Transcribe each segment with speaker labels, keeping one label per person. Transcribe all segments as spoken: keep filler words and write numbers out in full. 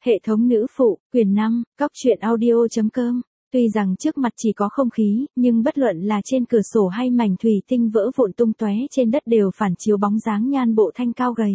Speaker 1: Hệ thống nữ phụ, quyển năm, cóc truyện audio.com. Tuy rằng trước mặt chỉ có không khí, nhưng bất luận là trên cửa sổ hay mảnh thủy tinh vỡ vụn tung tóe trên đất đều phản chiếu bóng dáng Nhan Bộ Thanh cao gầy.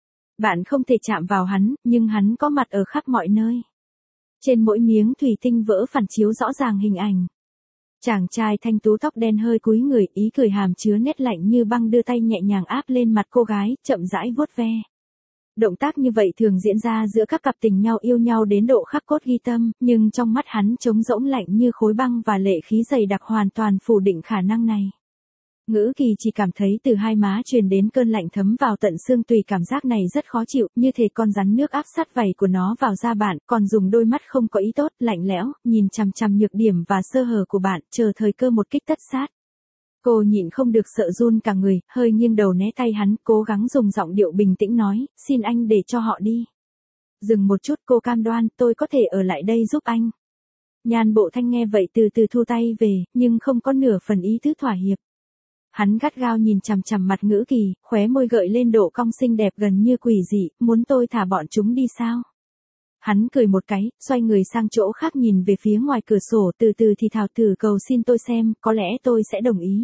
Speaker 1: Bạn không thể chạm vào hắn, nhưng hắn có mặt ở khắp mọi nơi. Trên mỗi miếng thủy tinh vỡ phản chiếu rõ ràng hình ảnh. Chàng trai thanh tú tóc đen hơi cúi người, ý cười hàm chứa nét lạnh như băng, đưa tay nhẹ nhàng áp lên mặt cô gái, chậm rãi vuốt ve. Động tác như vậy thường diễn ra giữa các cặp tình nhau yêu nhau đến độ khắc cốt ghi tâm, nhưng trong mắt hắn trống rỗng lạnh như khối băng và lệ khí dày đặc hoàn toàn phủ định khả năng này. Ngữ Kỳ chỉ cảm thấy từ hai má truyền đến cơn lạnh thấm vào tận xương tùy, cảm giác này rất khó chịu, như thể con rắn nước áp sát vảy của nó vào da bạn, còn dùng đôi mắt không có ý tốt, lạnh lẽo, nhìn chằm chằm nhược điểm và sơ hở của bạn, chờ thời cơ một kích tất sát. Cô nhịn không được sợ run cả người, hơi nghiêng đầu né tay hắn, cố gắng dùng giọng điệu bình tĩnh nói, xin anh để cho họ đi. Dừng một chút, cô cam đoan, tôi có thể ở lại đây giúp anh. Nhan Bộ Thanh nghe vậy từ từ thu tay về, nhưng không có nửa phần ý tứ thỏa hiệp. Hắn gắt gao nhìn chằm chằm mặt Ngữ Kỳ, khóe môi gợi lên độ cong xinh đẹp gần như quỷ dị, muốn tôi thả bọn chúng đi sao? Hắn cười một cái, xoay người sang chỗ khác nhìn về phía ngoài cửa sổ, từ từ thì thào thử cầu xin tôi xem, có lẽ tôi sẽ đồng ý.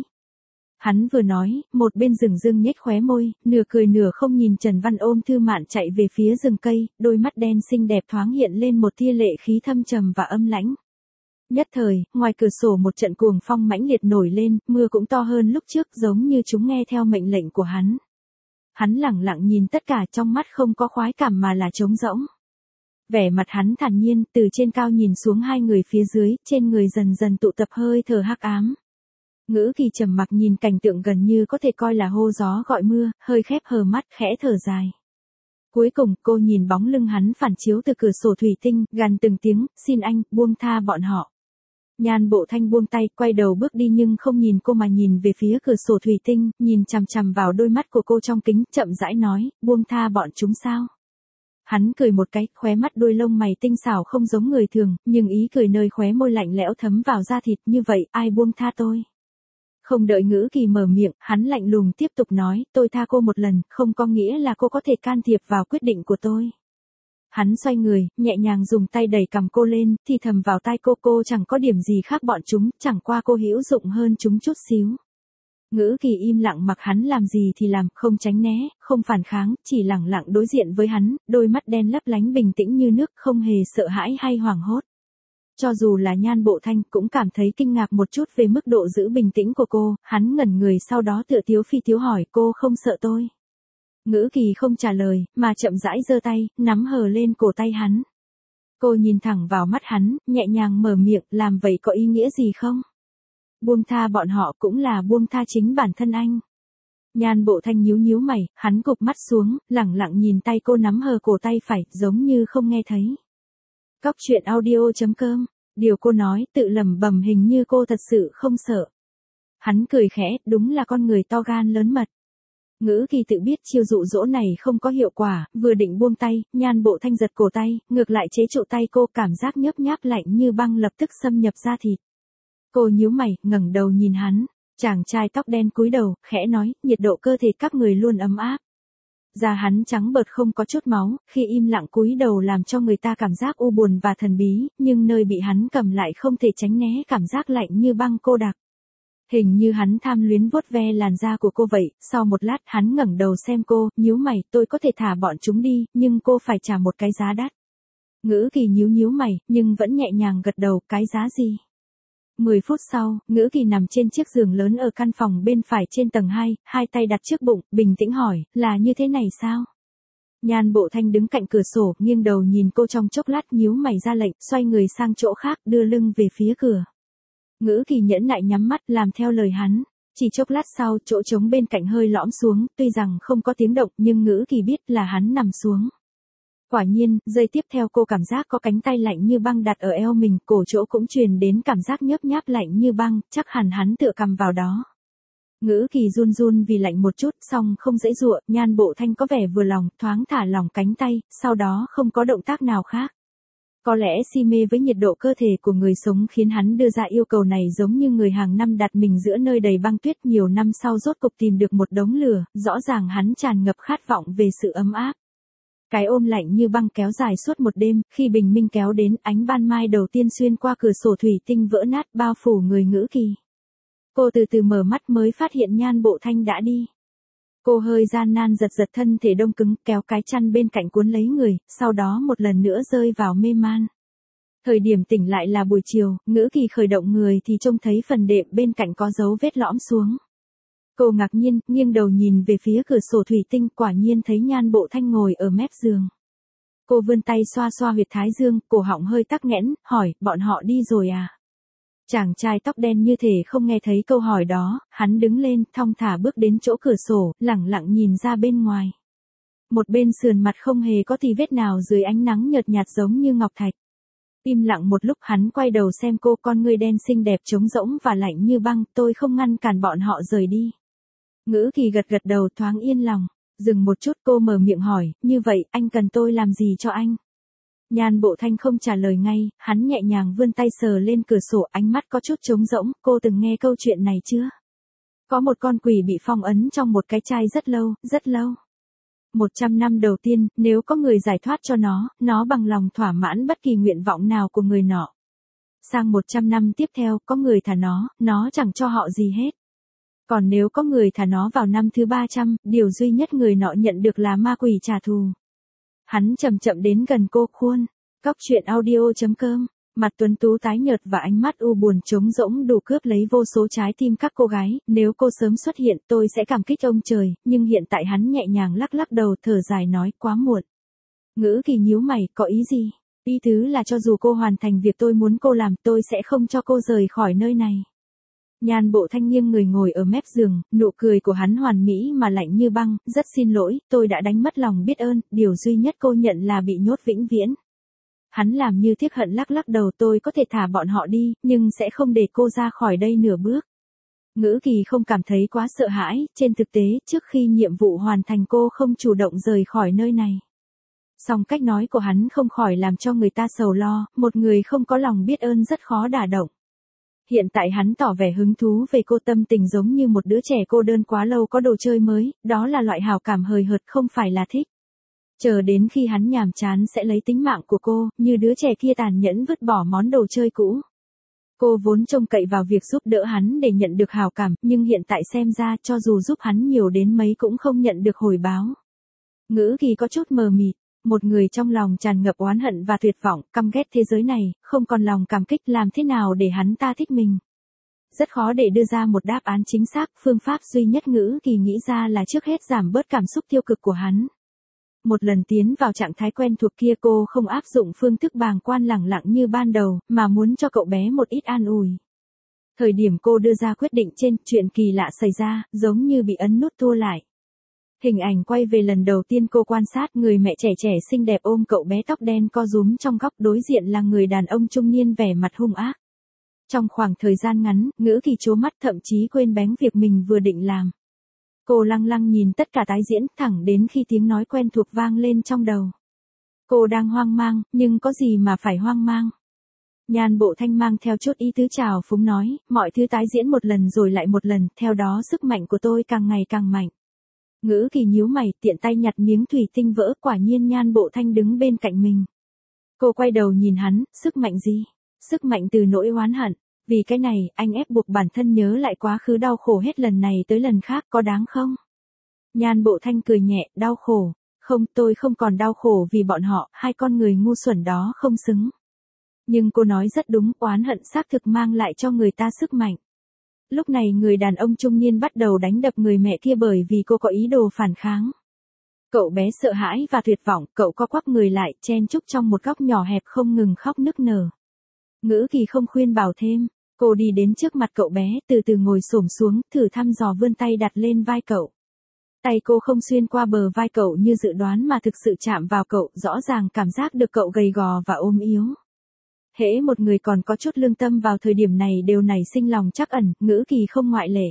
Speaker 1: Hắn vừa nói, một bên dừng dưng nhếch khóe môi, nửa cười nửa không nhìn Trần Văn ôm Thư Mạn chạy về phía rừng cây, đôi mắt đen xinh đẹp thoáng hiện lên một tia lệ khí thâm trầm và âm lãnh. Nhất thời, ngoài cửa sổ một trận cuồng phong mãnh liệt nổi lên, mưa cũng to hơn lúc trước, giống như chúng nghe theo mệnh lệnh của hắn. Hắn lẳng lặng nhìn tất cả, trong mắt không có khoái cảm mà là trống rỗng. Vẻ mặt hắn thản nhiên, từ trên cao nhìn xuống hai người phía dưới, trên người dần dần tụ tập hơi thở hắc ám. Ngữ Kỳ trầm mặc nhìn cảnh tượng gần như có thể coi là hô gió gọi mưa, hơi khép hờ mắt, khẽ thở dài. Cuối cùng, cô nhìn bóng lưng hắn phản chiếu từ cửa sổ thủy tinh, gằn từng tiếng, xin anh, buông tha bọn họ. Nhan Bộ Thanh buông tay, quay đầu bước đi nhưng không nhìn cô mà nhìn về phía cửa sổ thủy tinh, nhìn chằm chằm vào đôi mắt của cô trong kính, chậm rãi nói, buông tha bọn chúng sao? Hắn cười một cái, khóe mắt đôi lông mày tinh xảo không giống người thường, nhưng ý cười nơi khóe môi lạnh lẽo thấm vào da thịt, như vậy, ai buông tha tôi? Không đợi Ngữ Kỳ mở miệng, hắn lạnh lùng tiếp tục nói, tôi tha cô một lần, không có nghĩa là cô có thể can thiệp vào quyết định của tôi. Hắn xoay người, nhẹ nhàng dùng tay đẩy cằm cô lên, thì thầm vào tai cô, cô chẳng có điểm gì khác bọn chúng, chẳng qua cô hữu dụng hơn chúng chút xíu. Ngữ Kỳ im lặng mặc hắn làm gì thì làm, không tránh né, không phản kháng, chỉ lẳng lặng đối diện với hắn, đôi mắt đen lấp lánh bình tĩnh như nước, không hề sợ hãi hay hoảng hốt. Cho dù là Nhan Bộ Thanh cũng cảm thấy kinh ngạc một chút về mức độ giữ bình tĩnh của cô, hắn ngẩn người sau đó tựa tiếu phi tiếu hỏi, cô không sợ tôi? Ngữ Kỳ không trả lời, mà chậm rãi giơ tay, nắm hờ lên cổ tay hắn. Cô nhìn thẳng vào mắt hắn, nhẹ nhàng mở miệng, làm vậy có ý nghĩa gì không? Buông tha bọn họ cũng là buông tha chính bản thân anh. Nhan Bộ Thanh nhíu nhíu mày, hắn gục mắt xuống, lẳng lặng nhìn tay cô nắm hờ cổ tay phải, giống như không nghe thấy. Cóc truyện audio.com, điều cô nói, tự lẩm bẩm hình như cô thật sự không sợ. Hắn cười khẽ, đúng là con người to gan lớn mật. Ngữ Kỳ tự biết chiêu dụ dỗ này không có hiệu quả, vừa định buông tay, Nhan Bộ Thanh giật cổ tay, ngược lại chế trụ tay cô, cảm giác nhớp nháp lạnh như băng lập tức xâm nhập da thịt. Cô nhíu mày, ngẩng đầu nhìn hắn, chàng trai tóc đen cúi đầu, khẽ nói, nhiệt độ cơ thể các người luôn ấm áp. Da hắn trắng bợt không có chút máu, khi im lặng cúi đầu làm cho người ta cảm giác u buồn và thần bí, nhưng nơi bị hắn cầm lại không thể tránh né cảm giác lạnh như băng cô đặc. Hình như hắn tham luyến vuốt ve làn da của cô vậy, sau một lát hắn ngẩng đầu xem cô, nhíu mày, tôi có thể thả bọn chúng đi, nhưng cô phải trả một cái giá đắt. Ngữ Kỳ nhíu nhíu mày, nhưng vẫn nhẹ nhàng gật đầu, cái giá gì? Mười phút sau, Ngữ Kỳ nằm trên chiếc giường lớn ở căn phòng bên phải trên tầng hai, hai tay đặt trước bụng, bình tĩnh hỏi, là như thế này sao? Nhan Bộ Thanh đứng cạnh cửa sổ, nghiêng đầu nhìn cô trong chốc lát, nhíu mày ra lệnh, xoay người sang chỗ khác, đưa lưng về phía cửa. Ngữ Kỳ nhẫn nại nhắm mắt, làm theo lời hắn. Chỉ chốc lát sau, chỗ trống bên cạnh hơi lõm xuống, tuy rằng không có tiếng động, nhưng Ngữ Kỳ biết là hắn nằm xuống. Quả nhiên, giây tiếp theo cô cảm giác có cánh tay lạnh như băng đặt ở eo mình, cổ chỗ cũng truyền đến cảm giác nhớp nháp lạnh như băng, chắc hẳn hắn tựa cầm vào đó. Ngữ Kỳ run run vì lạnh một chút, song không dễ dụa, Nhan Bộ Thanh có vẻ vừa lòng, thoáng thả lỏng cánh tay, sau đó không có động tác nào khác. Có lẽ si mê với nhiệt độ cơ thể của người sống khiến hắn đưa ra yêu cầu này, giống như người hàng năm đặt mình giữa nơi đầy băng tuyết, nhiều năm sau rốt cục tìm được một đống lửa, rõ ràng hắn tràn ngập khát vọng về sự ấm áp. Cái ôm lạnh như băng kéo dài suốt một đêm, khi bình minh kéo đến, ánh ban mai đầu tiên xuyên qua cửa sổ thủy tinh vỡ nát bao phủ người Ngữ Kỳ. Cô từ từ mở mắt mới phát hiện Nhan Bộ Thanh đã đi. Cô hơi gian nan giật giật thân thể đông cứng, kéo cái chăn bên cạnh cuốn lấy người, sau đó một lần nữa rơi vào mê man. Thời điểm tỉnh lại là buổi chiều, Ngữ Kỳ khởi động người thì trông thấy phần đệm bên cạnh có dấu vết lõm xuống. Cô ngạc nhiên, nghiêng đầu nhìn về phía cửa sổ thủy tinh, quả nhiên thấy Nhan Bộ Thanh ngồi ở mép giường. Cô vươn tay xoa xoa huyệt thái dương, cổ họng hơi tắc nghẽn, hỏi, bọn họ đi rồi à? Chàng trai tóc đen như thể không nghe thấy câu hỏi đó, hắn đứng lên, thong thả bước đến chỗ cửa sổ, lẳng lặng nhìn ra bên ngoài. Một bên sườn mặt không hề có tì vết nào dưới ánh nắng nhợt nhạt giống như ngọc thạch. Im lặng một lúc hắn quay đầu xem cô, con ngươi đen xinh đẹp trống rỗng và lạnh như băng, tôi không ngăn cản bọn họ rời đi. Ngữ Kỳ gật gật đầu thoáng yên lòng, dừng một chút cô mở miệng hỏi, như vậy anh cần tôi làm gì cho anh? Nhan Bộ Thanh không trả lời ngay, hắn nhẹ nhàng vươn tay sờ lên cửa sổ, ánh mắt có chút trống rỗng, cô từng nghe câu chuyện này chưa? Có một con quỷ bị phong ấn trong một cái chai rất lâu, rất lâu. Một trăm năm đầu tiên, nếu có người giải thoát cho nó, nó bằng lòng thỏa mãn bất kỳ nguyện vọng nào của người nọ. Sang một trăm năm tiếp theo, có người thả nó, nó chẳng cho họ gì hết. Còn nếu có người thả nó vào năm thứ ba trăm, điều duy nhất người nọ nhận được là ma quỷ trả thù. Hắn chậm chậm đến gần cô, khuôn. Cóc truyện audio chấm com. Mặt tuấn tú tái nhợt và ánh mắt u buồn trống rỗng đủ cướp lấy vô số trái tim các cô gái, nếu cô sớm xuất hiện tôi sẽ cảm kích ông trời, nhưng hiện tại hắn nhẹ nhàng lắc lắc đầu thở dài nói quá muộn. Ngữ Kỳ nhíu mày, có ý gì? Ý tứ là cho dù cô hoàn thành việc tôi muốn cô làm tôi sẽ không cho cô rời khỏi nơi này. Nhan Bộ Thanh nghiêng người ngồi ở mép giường, nụ cười của hắn hoàn mỹ mà lạnh như băng, rất xin lỗi, tôi đã đánh mất lòng biết ơn, điều duy nhất cô nhận là bị nhốt vĩnh viễn. Hắn làm như tiếc hận lắc lắc đầu, tôi có thể thả bọn họ đi, nhưng sẽ không để cô ra khỏi đây nửa bước. Ngữ Kỳ không cảm thấy quá sợ hãi, trên thực tế, trước khi nhiệm vụ hoàn thành cô không chủ động rời khỏi nơi này. Song cách nói của hắn không khỏi làm cho người ta sầu lo, một người không có lòng biết ơn rất khó đả động. Hiện tại hắn tỏ vẻ hứng thú về cô, tâm tình giống như một đứa trẻ cô đơn quá lâu có đồ chơi mới, đó là loại hào cảm hời hợt không phải là thích. Chờ đến khi hắn nhàm chán sẽ lấy tính mạng của cô, như đứa trẻ kia tàn nhẫn vứt bỏ món đồ chơi cũ. Cô vốn trông cậy vào việc giúp đỡ hắn để nhận được hào cảm, nhưng hiện tại xem ra cho dù giúp hắn nhiều đến mấy cũng không nhận được hồi báo. Ngữ Kỳ có chút mờ mịt, một người trong lòng tràn ngập oán hận và tuyệt vọng, căm ghét thế giới này, không còn lòng cảm kích, làm thế nào để hắn ta thích mình. Rất khó để đưa ra một đáp án chính xác, phương pháp duy nhất Ngữ Kỳ nghĩ ra là trước hết giảm bớt cảm xúc tiêu cực của hắn. Một lần tiến vào trạng thái quen thuộc kia cô không áp dụng phương thức bàng quan lẳng lặng như ban đầu, mà muốn cho cậu bé một ít an ủi. Thời điểm cô đưa ra quyết định trên, chuyện kỳ lạ xảy ra, giống như bị ấn nút tua lại. Hình ảnh quay về lần đầu tiên cô quan sát người mẹ trẻ trẻ xinh đẹp ôm cậu bé tóc đen co rúm trong góc, đối diện là người đàn ông trung niên vẻ mặt hung ác. Trong khoảng thời gian ngắn, Ngữ Kỳ trố mắt thậm chí quên bén việc mình vừa định làm. Cô lăng lăng nhìn tất cả tái diễn, thẳng đến khi tiếng nói quen thuộc vang lên trong đầu. Cô đang hoang mang, nhưng có gì mà phải hoang mang. Nhan Bộ Thanh mang theo chút ý tứ trào phúng nói, mọi thứ tái diễn một lần rồi lại một lần, theo đó sức mạnh của tôi càng ngày càng mạnh. Ngữ Kỳ nhíu mày, tiện tay nhặt miếng thủy tinh vỡ, quả nhiên Nhan Bộ Thanh đứng bên cạnh mình. Cô quay đầu nhìn hắn, sức mạnh gì? Sức mạnh từ nỗi oán hận. Vì cái này, anh ép buộc bản thân nhớ lại quá khứ đau khổ hết lần này tới lần khác, có đáng không? Nhan Bộ Thanh cười nhẹ, đau khổ. Không, tôi không còn đau khổ vì bọn họ, hai con người ngu xuẩn đó không xứng. Nhưng cô nói rất đúng, oán hận xác thực mang lại cho người ta sức mạnh. Lúc này người đàn ông trung niên bắt đầu đánh đập người mẹ kia bởi vì cô có ý đồ phản kháng. Cậu bé sợ hãi và tuyệt vọng, cậu co quắp người lại, chen chúc trong một góc nhỏ hẹp không ngừng khóc nức nở. Ngữ Kỳ không khuyên bảo thêm, cô đi đến trước mặt cậu bé, từ từ ngồi xổm xuống, thử thăm dò vươn tay đặt lên vai cậu. Tay cô không xuyên qua bờ vai cậu như dự đoán mà thực sự chạm vào cậu, rõ ràng cảm giác được cậu gầy gò và ốm yếu. Hễ một người còn có chút lương tâm vào thời điểm này đều nảy sinh lòng trắc ẩn, Ngữ Kỳ không ngoại lệ.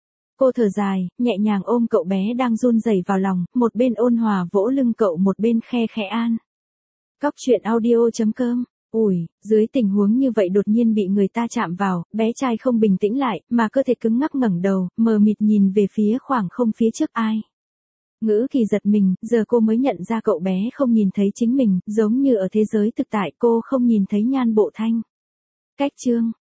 Speaker 1: Cô thở dài, nhẹ nhàng ôm cậu bé đang run rẩy vào lòng, một bên ôn hòa vỗ lưng cậu, một bên khe khẽ an. Cóc truyện audio chấm com. Ủi, dưới tình huống như vậy đột nhiên bị người ta chạm vào, bé trai không bình tĩnh lại, mà cơ thể cứng ngắc ngẩng đầu, mờ mịt nhìn về phía khoảng không phía trước ai. Ngữ Kỳ giật mình, giờ cô mới nhận ra cậu bé không nhìn thấy chính mình, giống như ở thế giới thực tại cô không nhìn thấy Nhan Bộ Thanh. Cách chương